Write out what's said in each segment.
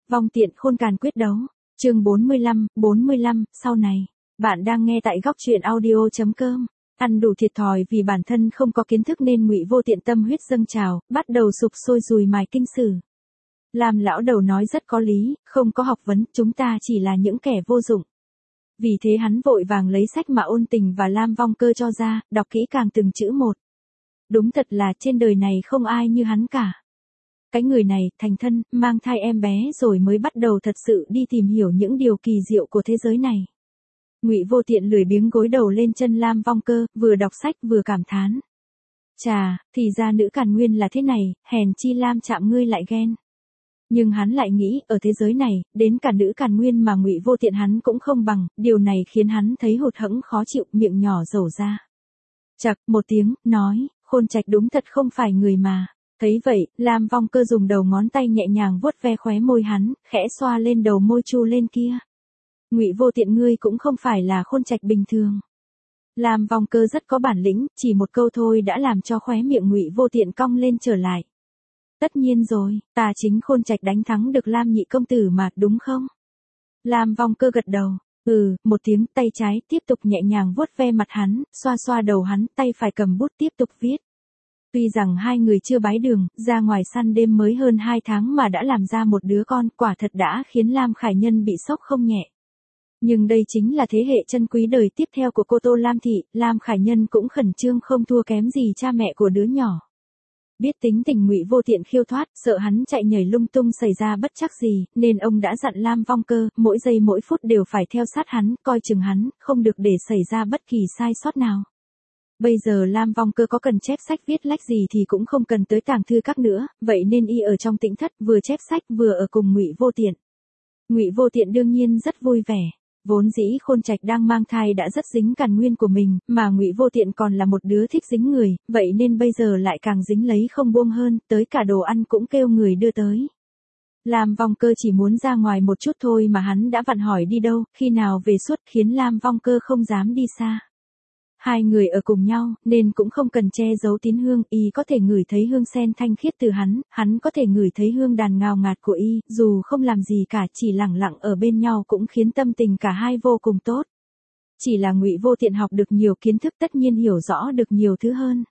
Vong tiện khôn càn quyết đấu. Chương 45, sau này. Bạn đang nghe tại góc truyện audio.com. Ăn đủ thiệt thòi vì bản thân không có kiến thức nên Ngụy Vô Tiện tâm huyết dâng trào, bắt đầu sục sôi dùi mài kinh sử. Lam lão đầu nói rất có lý, không có học vấn, chúng ta chỉ là những kẻ vô dụng. Vì thế hắn vội vàng lấy sách mà Ôn Tình và Lam Vong Cơ cho ra, đọc kỹ càng từng chữ một. Đúng thật là trên đời này không ai như hắn cả. Cái người này, thành thân, mang thai em bé rồi mới bắt đầu thật sự đi tìm hiểu những điều kỳ diệu của thế giới này. Ngụy Vô Tiện lười biếng gối đầu lên chân Lam Vong Cơ, vừa đọc sách vừa cảm thán. Chà, thì ra nữ càn nguyên là thế này, hèn chi Lam chạm ngươi lại ghen. Nhưng hắn lại nghĩ, ở thế giới này, đến cả nữ càn nguyên mà Ngụy Vô Tiện hắn cũng không bằng, điều này khiến hắn thấy hụt hẫng khó chịu, miệng nhỏ dầu ra. Chậc, một tiếng, nói, Khôn Trạch đúng thật không phải người mà. Thấy vậy, Lam Vong Cơ dùng đầu ngón tay nhẹ nhàng vuốt ve khóe môi hắn, khẽ xoa lên đầu môi chu lên kia. Ngụy Vô Tiện ngươi cũng không phải là Khôn Trạch bình thường. Lam Vong Cơ rất có bản lĩnh, chỉ một câu thôi đã làm cho khóe miệng Ngụy Vô Tiện cong lên trở lại. Tất nhiên rồi, ta chính Khôn Trạch đánh thắng được Lam nhị công tử mà, đúng không? Lam Vong Cơ gật đầu. Một tiếng, tay trái tiếp tục nhẹ nhàng vuốt ve mặt hắn, xoa xoa đầu hắn, tay phải cầm bút tiếp tục viết. Tuy rằng hai người chưa bái đường, ra ngoài săn đêm mới hơn 2 tháng mà đã làm ra một đứa con, quả thật đã khiến Lam Khải Nhân bị sốc không nhẹ. Nhưng đây chính là thế hệ chân quý đời tiếp theo của cô Tô Lam Thị, Lam Khải Nhân cũng khẩn trương không thua kém gì cha mẹ của đứa nhỏ. Biết tính tình Ngụy Vô Tiện khiêu thoát, sợ hắn chạy nhảy lung tung xảy ra bất trắc gì, nên ông đã dặn Lam Vong Cơ, mỗi giây mỗi phút đều phải theo sát hắn, coi chừng hắn, không được để xảy ra bất kỳ sai sót nào. Bây giờ Lam Vong Cơ có cần chép sách viết lách gì thì cũng không cần tới tàng thư các nữa, vậy nên y ở trong tĩnh thất, vừa chép sách vừa ở cùng Ngụy Vô Tiện. Ngụy Vô Tiện đương nhiên rất vui vẻ. Vốn dĩ Khôn Trạch đang mang thai đã rất dính càn nguyên của mình, mà Ngụy Vô Tiện còn là một đứa thích dính người, vậy nên bây giờ lại càng dính lấy không buông hơn, tới cả đồ ăn cũng kêu người đưa tới. Lam Vong Cơ chỉ muốn ra ngoài một chút thôi mà hắn đã vặn hỏi đi đâu, khi nào về suốt, khiến Lam Vong Cơ không dám đi xa. Hai người ở cùng nhau, nên cũng không cần che giấu tín hương, y có thể ngửi thấy hương sen thanh khiết từ hắn có thể ngửi thấy hương đàn ngào ngạt của y, dù không làm gì cả, chỉ lẳng lặng ở bên nhau cũng khiến tâm tình cả hai vô cùng tốt. Chỉ là Ngụy Vô Tiện học được nhiều kiến thức tất nhiên hiểu rõ được nhiều thứ hơn.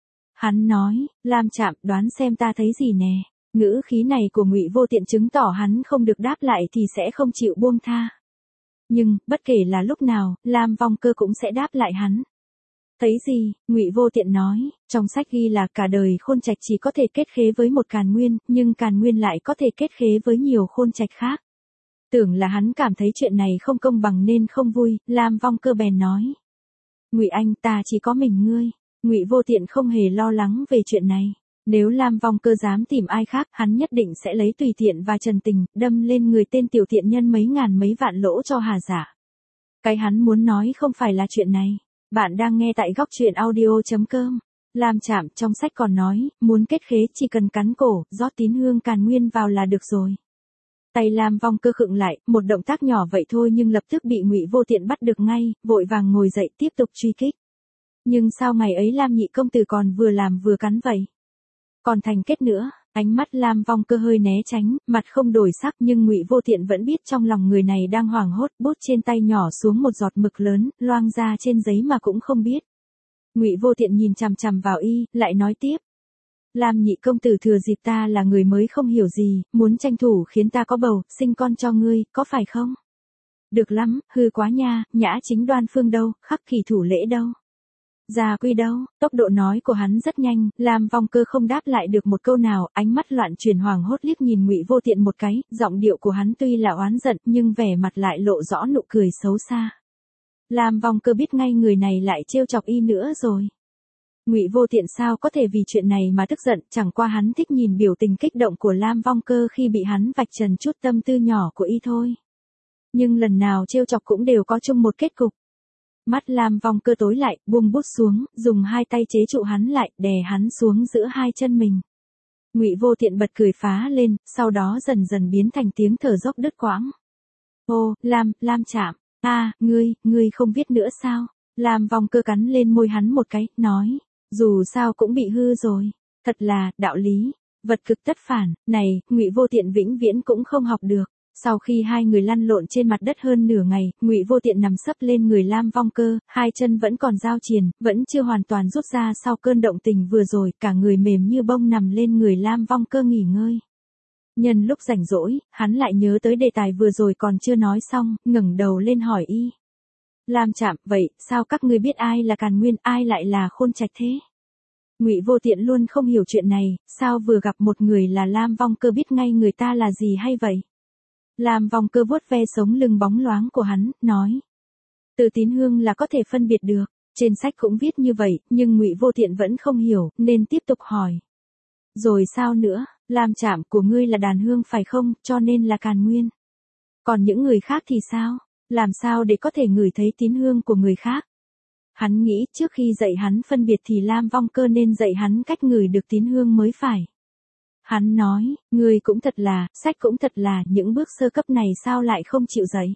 Hắn nói, Lam chạm, đoán xem ta thấy gì nè. Ngữ khí này của Ngụy Vô Tiện chứng tỏ hắn không được đáp lại thì sẽ không chịu buông tha. Nhưng, bất kể là lúc nào, Lam Vong Cơ cũng sẽ đáp lại hắn. Thấy gì? Ngụy Vô Tiện nói, trong sách ghi là cả đời Khôn Trạch chỉ có thể kết khế với một càn nguyên, nhưng càn nguyên lại có thể kết khế với nhiều Khôn Trạch khác. Tưởng là hắn cảm thấy chuyện này không công bằng nên không vui, Lam Vong Cơ bèn nói. Ngụy anh, ta chỉ có mình ngươi. Ngụy Vô Tiện không hề lo lắng về chuyện này. Nếu Lam Vong Cơ dám tìm ai khác, hắn nhất định sẽ lấy tùy tiện và trần tình, đâm lên người tên tiểu tiện nhân mấy ngàn mấy vạn lỗ cho hà giả. Cái hắn muốn nói không phải là chuyện này. Bạn đang nghe tại góc truyện audio.com. Lam chạm trong sách còn nói, muốn kết khế chỉ cần cắn cổ, rót tín hương càn nguyên vào là được rồi. Tay Lam Vong Cơ khựng lại, một động tác nhỏ vậy thôi nhưng lập tức bị Ngụy Vô Tiện bắt được ngay, vội vàng ngồi dậy tiếp tục truy kích. Nhưng sao ngày ấy Lam nhị công tử còn vừa làm vừa cắn vậy? Còn thành kết nữa. Ánh mắt Lam Vong Cơ hơi né tránh, mặt không đổi sắc nhưng Ngụy Vô Tiện vẫn biết trong lòng người này đang hoảng hốt, bút trên tay nhỏ xuống một giọt mực lớn, loang ra trên giấy mà cũng không biết. Ngụy Vô Tiện nhìn chằm chằm vào y, lại nói tiếp. Lam nhị công tử thừa dịp ta là người mới không hiểu gì, muốn tranh thủ khiến ta có bầu, sinh con cho ngươi, có phải không? Được lắm, hư quá nha, nhã chính đoan phương đâu, khắc kỷ thủ lễ đâu? Gia quy đâu? Tốc độ nói của hắn rất nhanh, Lam Vong Cơ không đáp lại được một câu nào, ánh mắt loạn chuyển hoảng hốt liếc nhìn Ngụy Vô Tiện một cái, giọng điệu của hắn tuy là oán giận nhưng vẻ mặt lại lộ rõ nụ cười xấu xa. Lam Vong Cơ biết ngay người này lại trêu chọc y nữa rồi. Ngụy Vô Tiện sao có thể vì chuyện này mà tức giận, chẳng qua hắn thích nhìn biểu tình kích động của Lam Vong Cơ khi bị hắn vạch trần chút tâm tư nhỏ của y thôi. Nhưng lần nào trêu chọc cũng đều có chung một kết cục. Mắt Lam Vong Cơ tối lại, buông bút xuống, dùng hai tay chế trụ hắn lại, đè hắn xuống giữa hai chân mình. Ngụy Vô Tiện bật cười phá lên, sau đó dần dần biến thành tiếng thở dốc đứt quãng. Ô, Lam chạm, ngươi không biết nữa sao? Lam Vong Cơ cắn lên môi hắn một cái, nói, dù sao cũng bị hư rồi. Thật là, đạo lý, vật cực tất phản, này, Ngụy Vô Tiện vĩnh viễn cũng không học được. Sau khi hai người lăn lộn trên mặt đất hơn nửa ngày, Ngụy Vô Tiện nằm sấp lên người Lam Vong Cơ, hai chân vẫn còn giao triền, vẫn chưa hoàn toàn rút ra sau cơn động tình vừa rồi, cả người mềm như bông nằm lên người Lam Vong Cơ nghỉ ngơi. Nhân lúc rảnh rỗi, hắn lại nhớ tới đề tài vừa rồi còn chưa nói xong, ngẩng đầu lên hỏi y. Lam Trạm, vậy, sao các ngươi biết ai là Càn Nguyên, ai lại là Khôn Trạch thế? Ngụy Vô Tiện luôn không hiểu chuyện này, sao vừa gặp một người là Lam Vong Cơ biết ngay người ta là gì hay vậy? Lam Vong Cơ vuốt ve sống lưng bóng loáng của hắn, nói. Từ tín hương là có thể phân biệt được, trên sách cũng viết như vậy, nhưng Ngụy Vô Tiện vẫn không hiểu, nên tiếp tục hỏi. Rồi sao nữa, Lam Trạm của ngươi là đàn hương phải không, cho nên là Càn Nguyên. Còn những người khác thì sao, làm sao để có thể ngửi thấy tín hương của người khác? Hắn nghĩ trước khi dạy hắn phân biệt thì Lam Vong Cơ nên dạy hắn cách ngửi được tín hương mới phải. Hắn nói, ngươi cũng thật là, sách cũng thật là, những bước sơ cấp này sao lại không chịu dạy?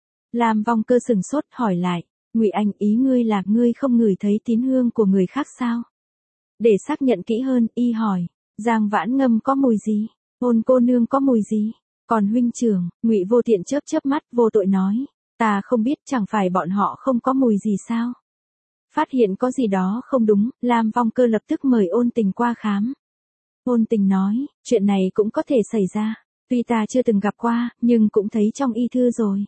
Lam Vong Cơ sừng sốt hỏi lại, Ngụy Anh, ý ngươi là ngươi không ngửi thấy tín hương của người khác sao? Để xác nhận kỹ hơn, y hỏi, Giang Vãn Ngâm có mùi gì? Ôn cô nương có mùi gì? Còn huynh trưởng, Ngụy Vô Tiện chớp chớp mắt vô tội nói, ta không biết, chẳng phải bọn họ không có mùi gì sao? Phát hiện có gì đó không đúng, Lam Vong Cơ lập tức mời Ôn Tình qua khám. Ôn Tình nói, chuyện này cũng có thể xảy ra, tuy ta chưa từng gặp qua, nhưng cũng thấy trong y thư rồi.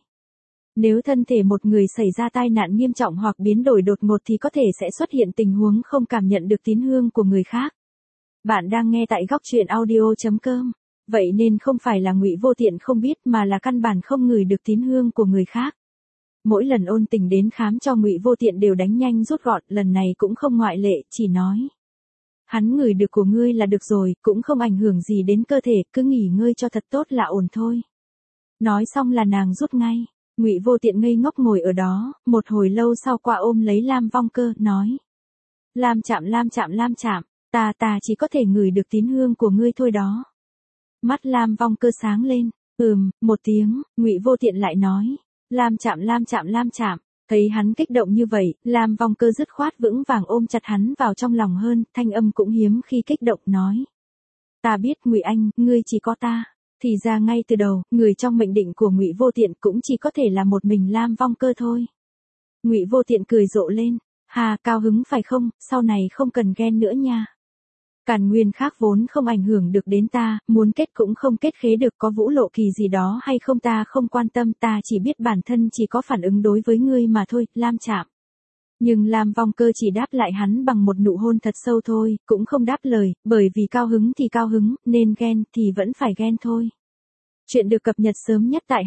Nếu thân thể một người xảy ra tai nạn nghiêm trọng hoặc biến đổi đột ngột thì có thể sẽ xuất hiện tình huống không cảm nhận được tín hương của người khác. Bạn đang nghe tại góc truyện audio.com, vậy nên không phải là Ngụy Vô Tiện không biết mà là căn bản không ngửi được tín hương của người khác. Mỗi lần Ôn Tình đến khám cho Ngụy Vô Tiện đều đánh nhanh rút gọn, lần này cũng không ngoại lệ, chỉ nói. Hắn ngửi được của ngươi là được rồi, cũng không ảnh hưởng gì đến cơ thể, cứ nghỉ ngơi cho thật tốt là ổn thôi. Nói xong là nàng rút ngay, Ngụy Vô Tiện ngây ngốc ngồi ở đó, một hồi lâu sau qua ôm lấy Lam Vong Cơ, nói. Lam Trạm, ta chỉ có thể ngửi được tín hương của ngươi thôi đó. Mắt Lam Vong Cơ sáng lên, một tiếng, Ngụy Vô Tiện lại nói. Lam Trạm. Thấy hắn kích động như vậy, Lam Vong Cơ dứt khoát vững vàng ôm chặt hắn vào trong lòng hơn, thanh âm cũng hiếm khi kích động nói. Ta biết Ngụy Anh, ngươi chỉ có ta. Thì ra ngay từ đầu, người trong mệnh định của Ngụy Vô Tiện cũng chỉ có thể là một mình Lam Vong Cơ thôi. Ngụy Vô Tiện cười rộ lên, hà, cao hứng phải không, sau này không cần ghen nữa nha. Càn Nguyên khác vốn không ảnh hưởng được đến ta, muốn kết cũng không kết khế được, có vũ lộ kỳ gì đó hay không ta không quan tâm, ta chỉ biết bản thân chỉ có phản ứng đối với ngươi mà thôi, Lam Trạm. Nhưng Lam Vong Cơ chỉ đáp lại hắn bằng một nụ hôn thật sâu thôi, cũng không đáp lời, bởi vì cao hứng thì cao hứng, nên ghen thì vẫn phải ghen thôi. Chuyện được cập nhật sớm nhất tại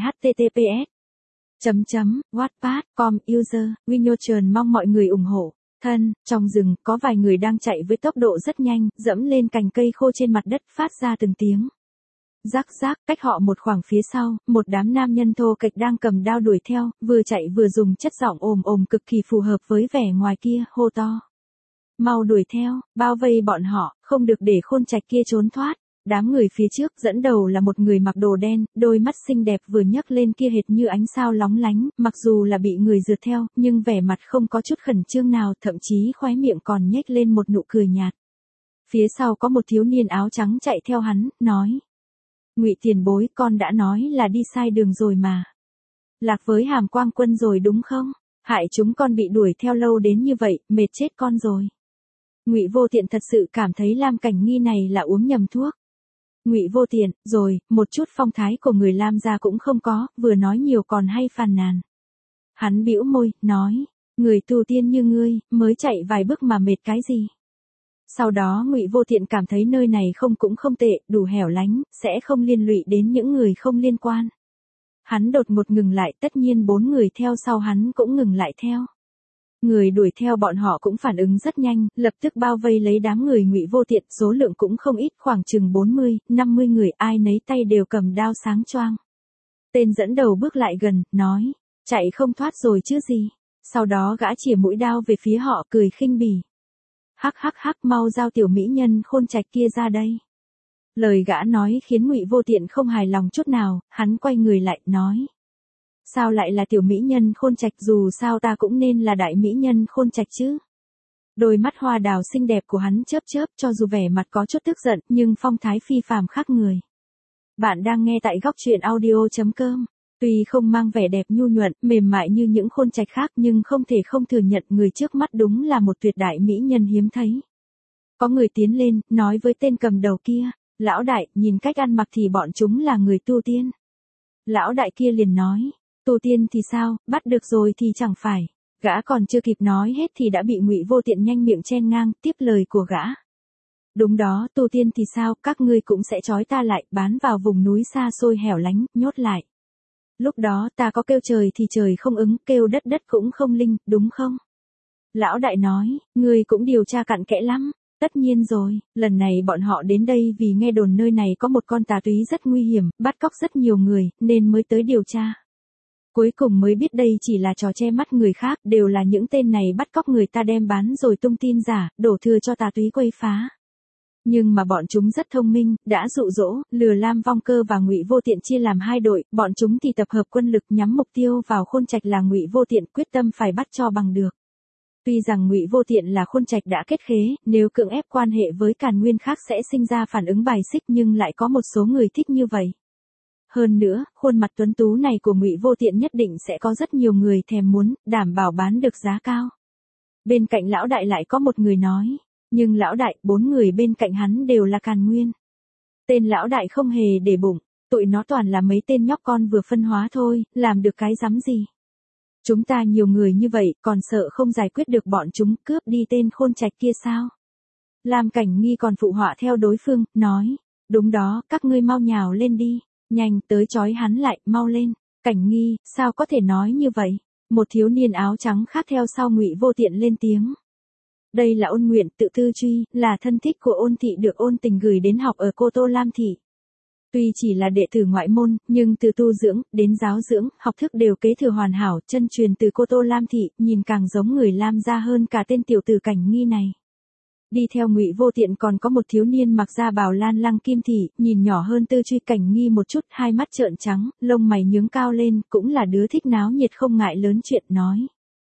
https://wattpad.com user Winotron, mong mọi người ủng hộ. Thân, trong rừng, có vài người đang chạy với tốc độ rất nhanh, dẫm lên cành cây khô trên mặt đất, phát ra từng tiếng. Rắc rác, cách họ một khoảng phía sau, một đám nam nhân thô kệch đang cầm đao đuổi theo, vừa chạy vừa dùng chất giọng ồm cực kỳ phù hợp với vẻ ngoài kia, hô to. Mau đuổi theo, bao vây bọn họ, không được để Khôn Trạch kia trốn thoát. Đám người phía trước dẫn đầu là một người mặc đồ đen, đôi mắt xinh đẹp vừa nhấc lên kia hệt như ánh sao lóng lánh, mặc dù là bị người rượt theo, nhưng vẻ mặt không có chút khẩn trương nào, thậm chí khóe miệng còn nhếch lên một nụ cười nhạt. Phía sau có một thiếu niên áo trắng chạy theo hắn, nói. Ngụy tiền bối, con đã nói là đi sai đường rồi mà. Lạc với Hàm Quang Quân rồi đúng không? Hại chúng con bị đuổi theo lâu đến như vậy, mệt chết con rồi. Ngụy Vô Tiện thật sự cảm thấy Lam Cảnh Nghi này là uống nhầm thuốc. Ngụy Vô Tiện, rồi, một chút phong thái của người Lam gia cũng không có, vừa nói nhiều còn hay phàn nàn. Hắn bĩu môi, nói, người tu tiên như ngươi, mới chạy vài bước mà mệt cái gì. Sau đó Ngụy Vô Tiện cảm thấy nơi này cũng không tệ, đủ hẻo lánh, sẽ không liên lụy đến những người không liên quan. Hắn đột ngột ngừng lại, tất nhiên 4 người theo sau hắn cũng ngừng lại theo. Người đuổi theo bọn họ cũng phản ứng rất nhanh, lập tức bao vây lấy đám người Ngụy Vô Tiện, số lượng cũng không ít, khoảng chừng 40, 50 người, ai nấy tay đều cầm đao sáng choang. Tên dẫn đầu bước lại gần, nói, chạy không thoát rồi chứ gì. Sau đó gã chìa mũi đao về phía họ, cười khinh bỉ. Hắc, mau giao tiểu mỹ nhân Khôn Trạch kia ra đây. Lời gã nói khiến Ngụy Vô Tiện không hài lòng chút nào, hắn quay người lại, nói. Sao lại là tiểu mỹ nhân Khôn Trạch, dù sao ta cũng nên là đại mỹ nhân Khôn Trạch chứ. Đôi mắt hoa đào xinh đẹp của hắn chớp chớp, cho dù vẻ mặt có chút tức giận, nhưng phong thái phi phàm khác người. Bạn đang nghe tại góc truyện audio.com. Tuy không mang vẻ đẹp nhu nhuận, mềm mại như những khôn trạch khác nhưng không thể không thừa nhận người trước mắt đúng là một tuyệt đại mỹ nhân hiếm thấy. Có người tiến lên, nói với tên cầm đầu kia, lão đại, nhìn cách ăn mặc thì bọn chúng là người tu tiên. Lão đại kia liền nói, tu tiên thì sao, bắt được rồi thì chẳng phải. Gã còn chưa kịp nói hết thì đã bị Ngụy Vô Tiện nhanh miệng chen ngang, tiếp lời của gã. Đúng đó, tu tiên thì sao, các ngươi cũng sẽ trói ta lại, bán vào vùng núi xa xôi hẻo lánh, nhốt lại. Lúc đó ta có kêu trời thì trời không ứng, kêu đất đất cũng không linh, đúng không? Lão đại nói, ngươi cũng điều tra cặn kẽ lắm. Tất nhiên rồi, lần này bọn họ đến đây vì nghe đồn nơi này có một con tà túy rất nguy hiểm, bắt cóc rất nhiều người, nên mới tới điều tra. Cuối cùng mới biết đây chỉ là trò che mắt người khác, đều là những tên này bắt cóc người ta đem bán rồi tung tin giả, đổ thừa cho tà túy quấy phá. Nhưng mà bọn chúng rất thông minh, đã dụ dỗ, lừa Lam Vong Cơ và Ngụy Vô Tiện chia làm hai đội, bọn chúng thì tập hợp quân lực nhắm mục tiêu vào khôn trạch là Ngụy Vô Tiện, quyết tâm phải bắt cho bằng được. Tuy rằng Ngụy Vô Tiện là khôn trạch đã kết khế, nếu cưỡng ép quan hệ với càn nguyên khác sẽ sinh ra phản ứng bài xích nhưng lại có một số người thích như vậy. Hơn nữa, khuôn mặt tuấn tú này của Ngụy Vô Tiện nhất định sẽ có rất nhiều người thèm muốn, đảm bảo bán được giá cao. Bên cạnh lão đại lại có một người nói, nhưng lão đại, 4 người bên cạnh hắn đều là càn nguyên. Tên lão đại không hề để bụng, tụi nó toàn là mấy tên nhóc con vừa phân hóa thôi, làm được cái rắm gì. Chúng ta nhiều người như vậy, còn sợ không giải quyết được bọn chúng cướp đi tên khôn trạch kia sao? Lam Cảnh Nghi còn phụ họa theo đối phương, nói, đúng đó, các ngươi mau nhào lên đi, nhanh tới trói hắn lại, mau lên. Cảnh Nghi, sao có thể nói như vậy? Một thiếu niên áo trắng khác theo sau Ngụy Vô Tiện lên tiếng. Đây là Ôn Nguyện, tự tư truy, là thân thích của Ôn thị được Ôn Tình gửi đến học ở Cô Tô Lam thị. Tuy chỉ là đệ tử ngoại môn, nhưng từ tu dưỡng, đến giáo dưỡng, học thức đều kế thừa hoàn hảo, chân truyền từ Cô Tô Lam thị, nhìn càng giống người Lam gia hơn cả tên tiểu tử Cảnh Nghi này. Đi theo Ngụy Vô Tiện còn có một thiếu niên mặc da bào lan lăng kim thị, nhìn nhỏ hơn Tư Truy Cảnh Nghi một chút, hai mắt trợn trắng, lông mày nhướng cao lên, cũng là đứa thích náo nhiệt không ngại lớn chuyện, nói.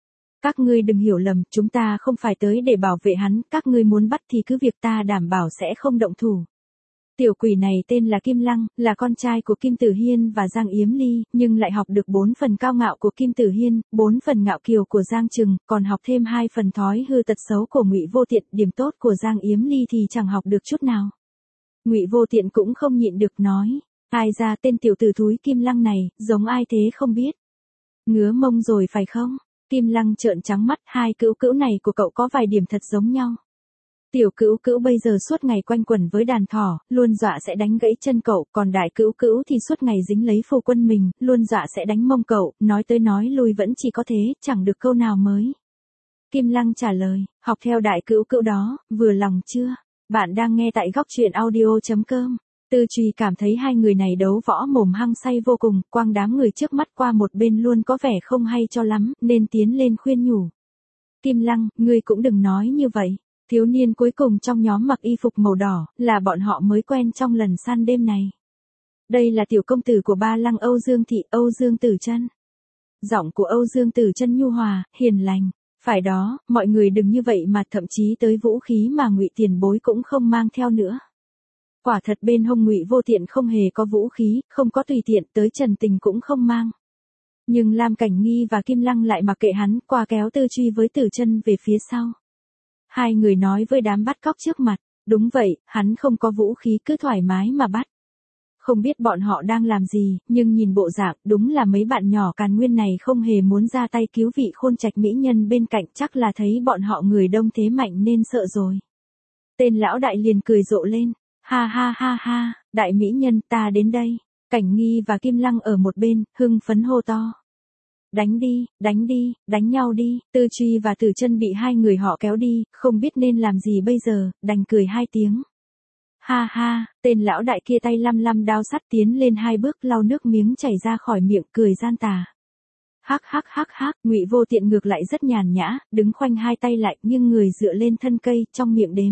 Các ngươi đừng hiểu lầm, chúng ta không phải tới để bảo vệ hắn, các ngươi muốn bắt thì cứ việc, ta đảm bảo sẽ không động thủ. Tiểu quỷ này tên là Kim Lăng, là con trai của Kim Tử Hiên và Giang Yếm Ly, nhưng lại học được 4 phần cao ngạo của Kim Tử Hiên, 4 phần ngạo kiều của Giang Trừng, còn học thêm 2 phần thói hư tật xấu của Ngụy Vô Tiện, điểm tốt của Giang Yếm Ly thì chẳng học được chút nào. Ngụy Vô Tiện cũng không nhịn được nói, ai ra tên tiểu tử thúi Kim Lăng này, giống ai thế không biết. Ngứa mông rồi phải không? Kim Lăng trợn trắng mắt, hai cữu cữu này của cậu có vài điểm thật giống nhau. Tiểu cữu cữu bây giờ suốt ngày quanh quẩn với đàn thỏ, luôn dọa sẽ đánh gãy chân cậu, còn đại cữu cữu thì suốt ngày dính lấy phu quân mình, luôn dọa sẽ đánh mông cậu, nói tới nói lui vẫn chỉ có thế, chẳng được câu nào mới. Kim Lăng trả lời, học theo đại cữu cữu đó, vừa lòng chưa? Bạn đang nghe tại góc truyện audio.com. Tư Truy cảm thấy hai người này đấu võ mồm hăng say vô cùng, quang đám người trước mắt qua một bên luôn có vẻ không hay cho lắm, nên tiến lên khuyên nhủ. Kim Lăng, ngươi cũng đừng nói như vậy. Thiếu niên cuối cùng trong nhóm mặc y phục màu đỏ, là bọn họ mới quen trong lần săn đêm này. Đây là tiểu công tử của Ba Lăng Âu Dương Thị, Âu Dương Tử Chân. Giọng của Âu Dương Tử Chân nhu hòa, hiền lành. Phải đó, mọi người đừng như vậy mà, thậm chí tới vũ khí mà Ngụy tiền bối cũng không mang theo nữa. Quả thật bên hông Ngụy Vô Tiện không hề có vũ khí, không có tùy tiện, tới Trần Tình cũng không mang. Nhưng Lam Cảnh Nghi và Kim Lăng lại mặc kệ hắn, qua kéo Tư Truy với Tử Chân về phía sau. Hai người nói với đám bắt cóc trước mặt, đúng vậy, hắn không có vũ khí, cứ thoải mái mà bắt. Không biết bọn họ đang làm gì, nhưng nhìn bộ dạng, đúng là mấy bạn nhỏ càn nguyên này không hề muốn ra tay cứu vị khôn trạch mỹ nhân bên cạnh, chắc là thấy bọn họ người đông thế mạnh nên sợ rồi. Tên lão đại liền cười rộ lên, ha ha ha ha, đại mỹ nhân ta đến đây. Cảnh Nghi và Kim Lăng ở một bên, hưng phấn hô to. Đánh đi, đánh nhau đi. Tư Truy và Tử Chân bị hai người họ kéo đi, không biết nên làm gì bây giờ, đành cười hai tiếng. Ha ha, tên lão đại kia tay lăm lăm đao sắt tiến lên hai bước, lau nước miếng chảy ra khỏi miệng, cười gian tà. Hắc hắc hắc hắc, Ngụy Vô Tiện ngược lại rất nhàn nhã, đứng khoanh hai tay lại, nhưng người dựa lên thân cây, trong miệng đếm.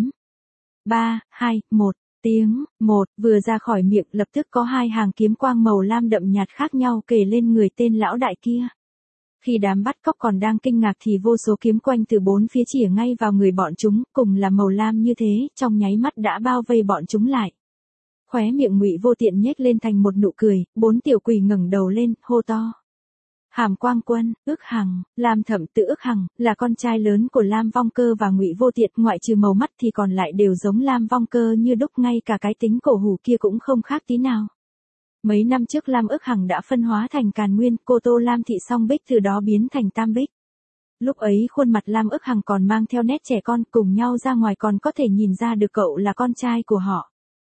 3, 2, 1. Tiếng, một, vừa ra khỏi miệng lập tức có hai hàng kiếm quang màu lam đậm nhạt khác nhau kề lên người tên lão đại kia. Khi đám bắt cóc còn đang kinh ngạc thì vô số kiếm quanh từ bốn phía chĩa ngay vào người bọn chúng, cùng là màu lam như thế, trong nháy mắt đã bao vây bọn chúng lại. Khóe miệng Ngụy Vô Tiện nhếch lên thành một nụ cười, bốn tiểu quỷ ngẩng đầu lên, hô to. Hàm Quang Quân, Ức Hằng, Lam Thẩm Tự Ức Hằng, là con trai lớn của Lam Vong Cơ và Ngụy Vô Tiện, ngoại trừ màu mắt thì còn lại đều giống Lam Vong Cơ như đúc, ngay cả cái tính cổ hủ kia cũng không khác tí nào. Mấy năm trước Lam Ức Hằng đã phân hóa thành Càn Nguyên, cô Tô Lam Thị Song Bích từ đó biến thành Tam Bích. Lúc ấy khuôn mặt Lam Ức Hằng còn mang theo nét trẻ con, cùng nhau ra ngoài còn có thể nhìn ra được cậu là con trai của họ.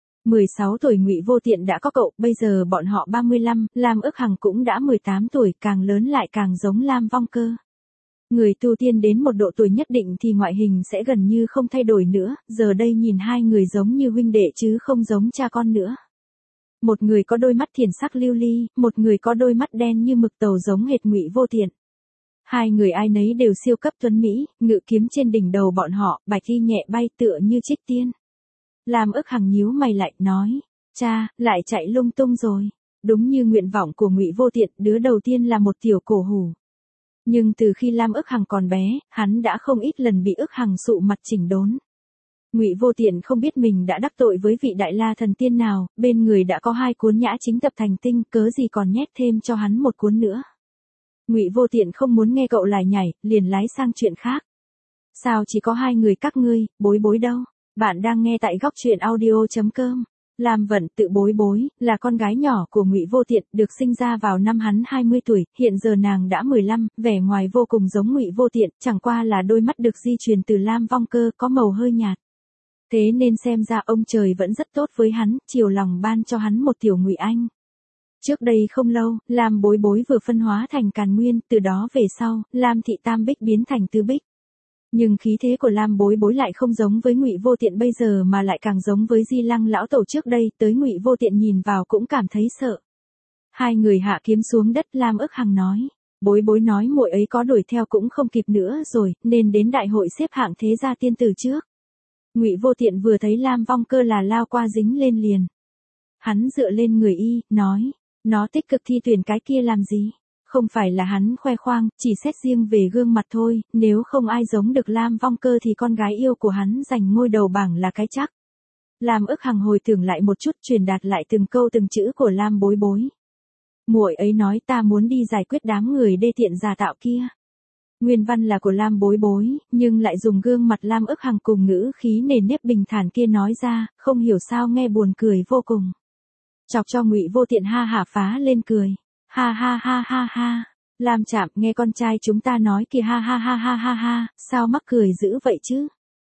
16 tuổi Ngụy Vô Tiện đã có cậu, bây giờ bọn họ 35, Lam Ức Hằng cũng đã 18 tuổi, càng lớn lại càng giống Lam Vong Cơ. Người tu tiên đến một độ tuổi nhất định thì ngoại hình sẽ gần như không thay đổi nữa, giờ đây nhìn hai người giống như huynh đệ chứ không giống cha con nữa. Một người có đôi mắt thiền sắc lưu ly, một người có đôi mắt đen như mực tàu giống hệt Ngụy Vô Tiện. Hai người ai nấy đều siêu cấp tuấn mỹ, ngự kiếm trên đỉnh đầu bọn họ, bạch y nhẹ bay tựa như trích tiên. Lam Ức Hằng nhíu mày lại, nói, cha, lại chạy lung tung rồi. Đúng như nguyện vọng của Ngụy Vô Tiện, đứa đầu tiên là một tiểu cổ hủ. Nhưng từ khi Lam Ức Hằng còn bé, hắn đã không ít lần bị Ức Hằng sụ mặt chỉnh đốn. Ngụy Vô Tiện không biết mình đã đắc tội với vị đại la thần tiên nào, bên người đã có 2 cuốn nhã chính tập thành tinh, cớ gì còn nhét thêm cho hắn một cuốn nữa. Ngụy Vô Tiện không muốn nghe cậu lải nhải, liền lái sang chuyện khác. Sao chỉ có 2 người các ngươi, Bối Bối đâu? Bạn đang nghe tại góc truyện audio.com. Lam Vận Tự Bối Bối, là con gái nhỏ của Ngụy Vô Tiện, được sinh ra vào năm hắn 20 tuổi, hiện giờ nàng đã 15, vẻ ngoài vô cùng giống Ngụy Vô Tiện, chẳng qua là đôi mắt được di truyền từ Lam Vong Cơ, có màu hơi nhạt. Thế nên xem ra ông trời vẫn rất tốt với hắn, chiều lòng ban cho hắn một tiểu Ngụy Anh. Trước đây không lâu, Lam Bối Bối vừa phân hóa thành Càn Nguyên, từ đó về sau, Lam Thị Tam Bích biến thành Tứ Bích. Nhưng khí thế của Lam Bối Bối lại không giống với Ngụy Vô Tiện bây giờ mà lại càng giống với Di Lăng lão tổ trước đây, tới Ngụy Vô Tiện nhìn vào cũng cảm thấy sợ. Hai người hạ kiếm xuống đất, Lam Ức Hằng nói, Bối Bối nói muội ấy có đuổi theo cũng không kịp nữa rồi, nên đến đại hội xếp hạng thế gia tiên tử trước. Ngụy Vô Tiện vừa thấy Lam Vong Cơ là lao qua dính lên liền. Hắn dựa lên người y, nói, nó tích cực thi tuyển cái kia làm gì? Không phải là hắn khoe khoang, chỉ xét riêng về gương mặt thôi, nếu không ai giống được Lam Vong Cơ thì con gái yêu của hắn giành ngôi đầu bảng là cái chắc. Lam Ức Hằng hồi tưởng lại một chút, truyền đạt lại từng câu từng chữ của Lam Bối Bối. Muội ấy nói ta muốn đi giải quyết đám người đê tiện giả tạo kia. Nguyên văn là của Lam Bối Bối, nhưng lại dùng gương mặt Lam Ức Hằng cùng ngữ khí nề nếp bình thản kia nói ra, không hiểu sao nghe buồn cười vô cùng. Chọc cho Ngụy Vô Tiện ha hả phá lên cười. Ha ha ha ha ha. Lam Trạm, nghe con trai chúng ta nói kìa, ha ha ha ha ha ha, sao mắc cười dữ vậy chứ?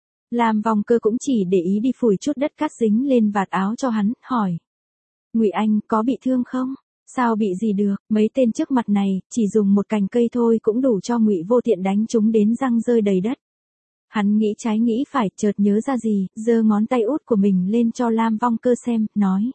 Lam Vong Cơ cũng chỉ để ý đi phủi chút đất cát dính lên vạt áo cho hắn, hỏi. Ngụy Anh, có bị thương không? Sao bị gì được, mấy tên trước mặt này, chỉ dùng một cành cây thôi cũng đủ cho Ngụy Vô Tiện đánh chúng đến răng rơi đầy đất. Hắn nghĩ trái nghĩ phải, chợt nhớ ra gì, giơ ngón tay út của mình lên cho Lam Vong Cơ xem, nói.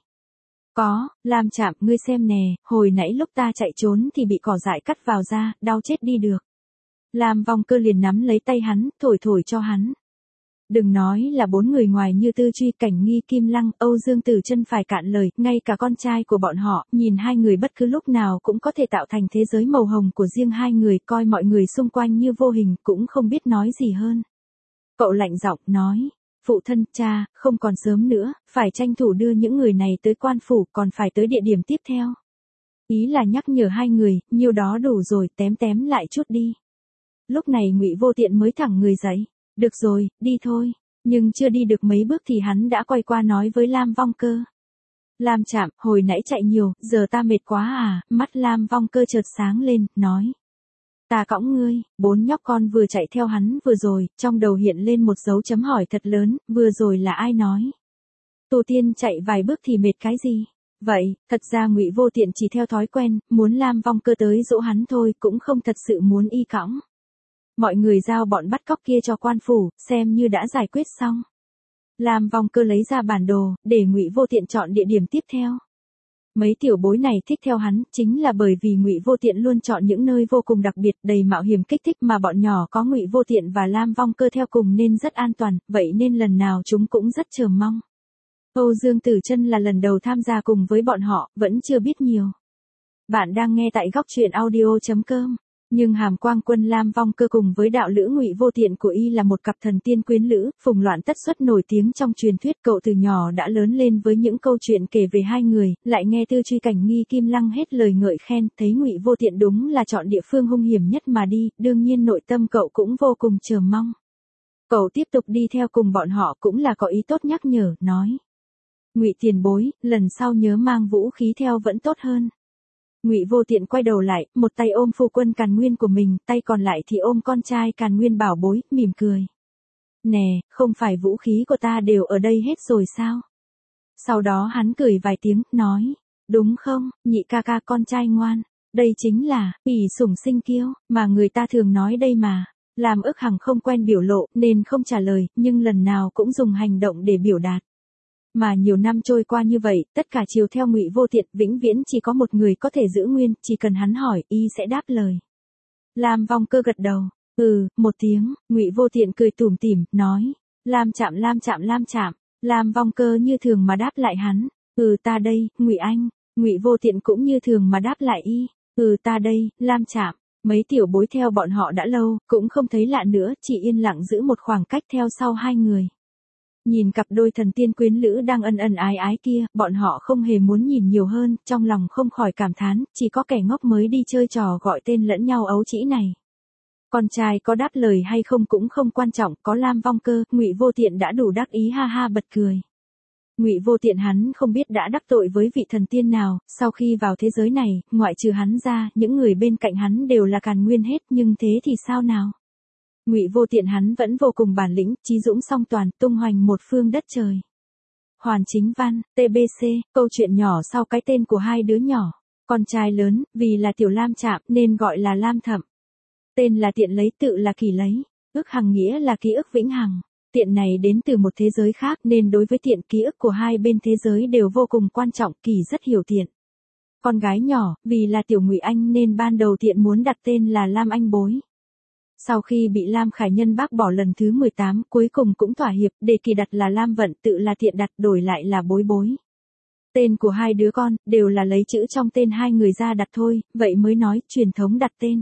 Có, Lam Trạm, ngươi xem nè, hồi nãy lúc ta chạy trốn thì bị cỏ dại cắt vào da, đau chết đi được. Lam Vong Cơ liền nắm lấy tay hắn, thổi thổi cho hắn. Đừng nói là 4 người ngoài như Tư Truy, Cảnh Nghi, Kim Lăng, Âu Dương Tử Chân phải cạn lời, ngay cả con trai của bọn họ, nhìn hai người bất cứ lúc nào cũng có thể tạo thành thế giới màu hồng của riêng hai người, coi mọi người xung quanh như vô hình, cũng không biết nói gì hơn. Cậu lạnh giọng nói. Phụ thân, cha, không còn sớm nữa, phải tranh thủ đưa những người này tới quan phủ, còn phải tới địa điểm tiếp theo. Ý là nhắc nhở hai người, nhiêu đó đủ rồi, tém tém lại chút đi. Lúc này Ngụy Vô Tiện mới thẳng người dậy. Được rồi, đi thôi. Nhưng chưa đi được mấy bước thì hắn đã quay qua nói với Lam Vong Cơ. Lam Trạm, hồi nãy chạy nhiều, giờ ta mệt quá à, mắt Lam Vong Cơ chợt sáng lên, nói. Ta cõng ngươi, 4 nhóc con vừa chạy theo hắn vừa rồi, trong đầu hiện lên một dấu chấm hỏi thật lớn, vừa rồi là ai nói. Tu tiên chạy vài bước thì mệt cái gì? Vậy, thật ra Ngụy Vô Tiện chỉ theo thói quen, muốn Lam Vong Cơ tới dỗ hắn thôi, cũng không thật sự muốn y cõng. Mọi người giao bọn bắt cóc kia cho quan phủ, xem như đã giải quyết xong. Lam Vong Cơ lấy ra bản đồ, để Ngụy Vô Tiện chọn địa điểm tiếp theo. Mấy tiểu bối này thích theo hắn, chính là bởi vì Ngụy Vô Tiện luôn chọn những nơi vô cùng đặc biệt, đầy mạo hiểm kích thích mà bọn nhỏ có Ngụy Vô Tiện và Lam Vong Cơ theo cùng nên rất an toàn, vậy nên lần nào chúng cũng rất chờ mong. Âu Dương Tử Chân là lần đầu tham gia cùng với bọn họ, vẫn chưa biết nhiều. Bạn đang nghe tại góc truyện audio.com. Nhưng Hàm Quang Quân Lam Vong Cơ cùng với đạo lữ Ngụy Vô Tiện của y là một cặp thần tiên quyến lữ, Phùng Loạn Tất Xuất nổi tiếng trong truyền thuyết, cậu từ nhỏ đã lớn lên với những câu chuyện kể về hai người, lại nghe Tư Truy Cảnh Nghi Kim Lăng hết lời ngợi khen, thấy Ngụy Vô Tiện đúng là chọn địa phương hung hiểm nhất mà đi, đương nhiên nội tâm cậu cũng vô cùng chờ mong. Cậu tiếp tục đi theo cùng bọn họ cũng là có ý tốt nhắc nhở, nói: Ngụy tiền bối, lần sau nhớ mang vũ khí theo vẫn tốt hơn. Ngụy Vô Tiện quay đầu lại, một tay ôm phu quân Càn Nguyên của mình, tay còn lại thì ôm con trai Càn Nguyên bảo bối, mỉm cười. Nè, không phải vũ khí của ta đều ở đây hết rồi sao? Sau đó hắn cười vài tiếng, nói: Đúng không, nhị ca ca con trai ngoan, đây chính là ỷ sủng sinh kiêu, mà người ta thường nói đây mà. Làm Ức Hằng không quen biểu lộ nên không trả lời, nhưng lần nào cũng dùng hành động để biểu đạt. Mà nhiều năm trôi qua như vậy, tất cả chiều theo Ngụy Vô Tiện, vĩnh viễn chỉ có một người có thể giữ nguyên, chỉ cần hắn hỏi, y sẽ đáp lời. Lam Vong Cơ gật đầu, một tiếng, Ngụy Vô Tiện cười tủm tỉm, nói: Lam Trạm Lam Trạm Lam Trạm. Lam Vong Cơ như thường mà đáp lại hắn: ta đây, Ngụy Anh. Ngụy Vô Tiện cũng như thường mà đáp lại y: ta đây, Lam Trạm. Mấy tiểu bối theo bọn họ đã lâu, cũng không thấy lạ nữa, chỉ yên lặng giữ một khoảng cách theo sau hai người. Nhìn cặp đôi thần tiên quyến lữ đang ân ân ái ái kia, bọn họ không hề muốn nhìn nhiều hơn, trong lòng không khỏi cảm thán, chỉ có kẻ ngốc mới đi chơi trò gọi tên lẫn nhau ấu trĩ này. Con trai có đáp lời hay không cũng không quan trọng, có Lam Vong Cơ, Ngụy Vô Tiện đã đủ đắc ý, ha ha bật cười. Ngụy Vô Tiện hắn không biết đã đắc tội với vị thần tiên nào, sau khi vào thế giới này, ngoại trừ hắn ra, những người bên cạnh hắn đều là Càn Nguyên hết, nhưng thế thì sao nào? Ngụy Vô Tiện hắn vẫn vô cùng bản lĩnh, chí dũng song toàn, tung hoành một phương đất trời. Hoàn Chính Văn, TBC, câu chuyện nhỏ sau cái tên của hai đứa nhỏ. Con trai lớn, vì là Tiểu Lam Trạm nên gọi là Lam Thẩm. Tên là Tiện lấy, tự là Kỳ lấy. Ức Hằng nghĩa là ký ức vĩnh hằng. Tiện này đến từ một thế giới khác nên đối với Tiện, ký ức của hai bên thế giới đều vô cùng quan trọng, Kỳ rất hiểu Tiện. Con gái nhỏ, vì là Tiểu Ngụy Anh nên ban đầu Tiện muốn đặt tên là Lam Anh Bối. Sau khi bị Lam Khải Nhân bác bỏ lần thứ 18, cuối cùng cũng thỏa hiệp, để Kỳ đặt là Lam Vận, tự là Tiện đặt, đổi lại là Bối Bối. Tên của hai đứa con, đều là lấy chữ trong tên hai người ra đặt thôi, vậy mới nói, truyền thống đặt tên.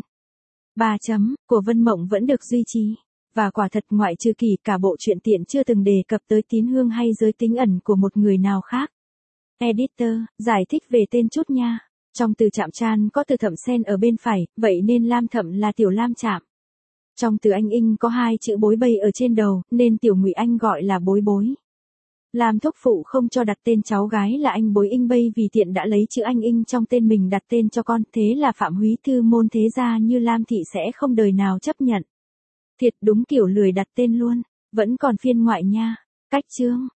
3 chấm, của Vân Mộng vẫn được duy trì. Và quả thật ngoại trừ Kỳ, cả bộ truyện Tiện chưa từng đề cập tới tín hương hay giới tính ẩn của một người nào khác. Editor, giải thích về tên chút nha. Trong từ Trạm Chan có từ Thẩm Sen ở bên phải, vậy nên Lam Thẩm là Tiểu Lam Trạm. Trong từ Anh Inh có hai chữ Bối Bây ở trên đầu, nên Tiểu Ngụy Anh gọi là Bối Bối. Lam thúc phụ không cho đặt tên cháu gái là Anh Bối Inh Bây vì Tiện đã lấy chữ Anh Inh trong tên mình đặt tên cho con, thế là Phạm Húy Thư môn thế gia như Lam Thị sẽ không đời nào chấp nhận. Thiệt đúng kiểu lười đặt tên luôn, vẫn còn phiên ngoại nha. Cách chương